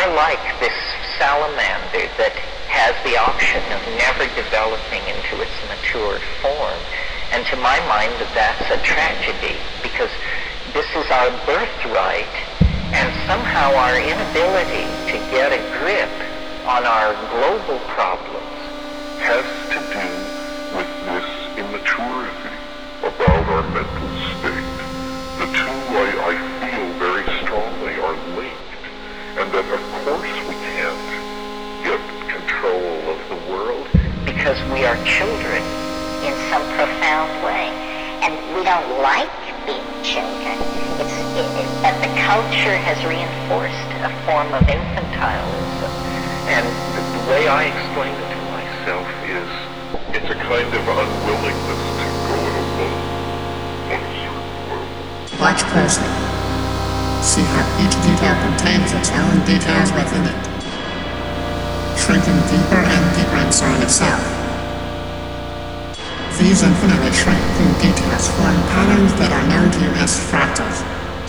like this salamander that has the option of never developing into its matured form. And to my mind, that's a tragedy, because this is our birthright, and somehow our inability to get a grip on our global problems has to do with this immaturity about our mental state. The two, I feel very strongly, are linked, and that of course we can't get control of the world because we are children in some profound way, and we don't like being children. But the culture has reinforced a form of infantilism. And the way I explain it to myself is, it's a kind of unwillingness to go it alone on a certain level. Watch closely. See how each detail contains its own details within it, shrinking deeper and deeper inside itself. These infinitely shrinking details form patterns that are known to you as fractals.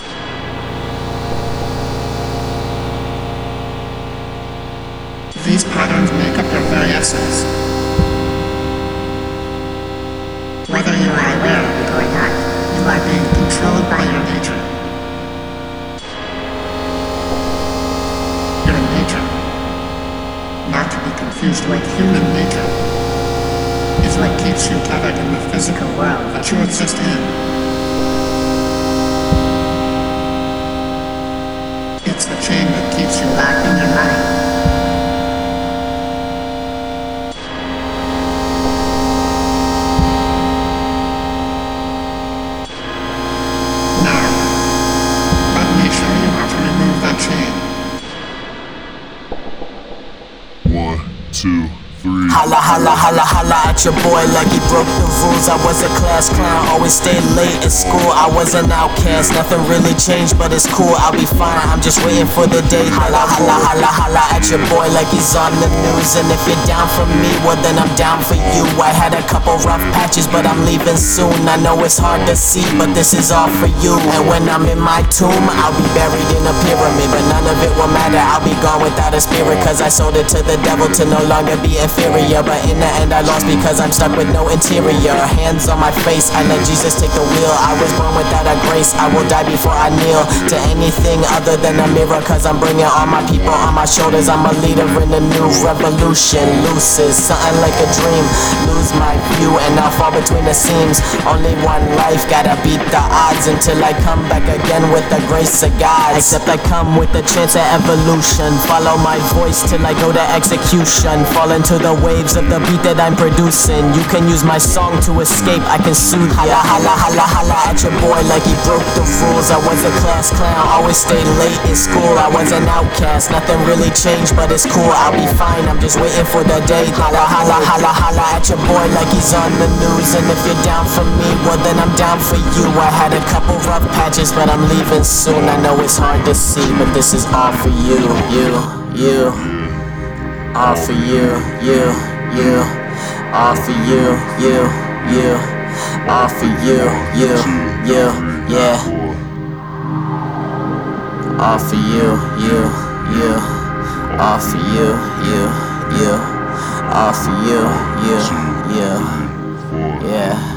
These patterns make up your very essence. Whether you are aware of it or not, you are being controlled by your nature. Your nature, not to be confused with human nature, is what keeps you tethered in the physical world that you exist in. It's the chain that keeps you locked in your mind. Holla, holla, holla, holla at your boy like he broke the rules. I was a class clown, always stayed late at school. I was an outcast, nothing really changed, but it's cool, I'll be fine. I'm just waiting for the day. Holla, holla, holla, holla at your boy like he's on the news. And if you're down for me, well then I'm down for you. I had a couple rough patches, but I'm leaving soon. I know it's hard to see, but this is all for you. And when I'm in my tomb, I'll be buried in a pyramid, but none of it will matter, I'll be gone without a spirit. Cause I sold it to the devil to no longer be inferior, but in the end I lost because I'm stuck with no interior. Hands on my face, I let Jesus take the wheel. I was born without a grace, I will die before I kneel to anything other than a mirror. Cause I'm bringing all my people on my shoulders. I'm a leader in a new revolution. Loses something like a dream, lose my view and I'll fall between the seams. Only one life, gotta beat the odds until I come back again with the grace of God. Except I come with a chance at evolution. Follow my voice till I go to execution. Fall into the waves of the beat that I'm producing. You can use my song to escape, I can soothe ya. Holla, holla, holla at your boy like he broke the rules. I was a class clown, always stayed late in school. I was an outcast, nothing really changed, but it's cool, I'll be fine. I'm just waiting for the day. Holla, holla, holla, holla at your boy like he's on the news. And if you're down for me, well then I'm down for you. I had a couple rough patches, but I'm leaving soon. I know it's hard to see, but this is all for you. You, all for you, all for you, all for you, yeah. All for you, all for you, all for you, yeah.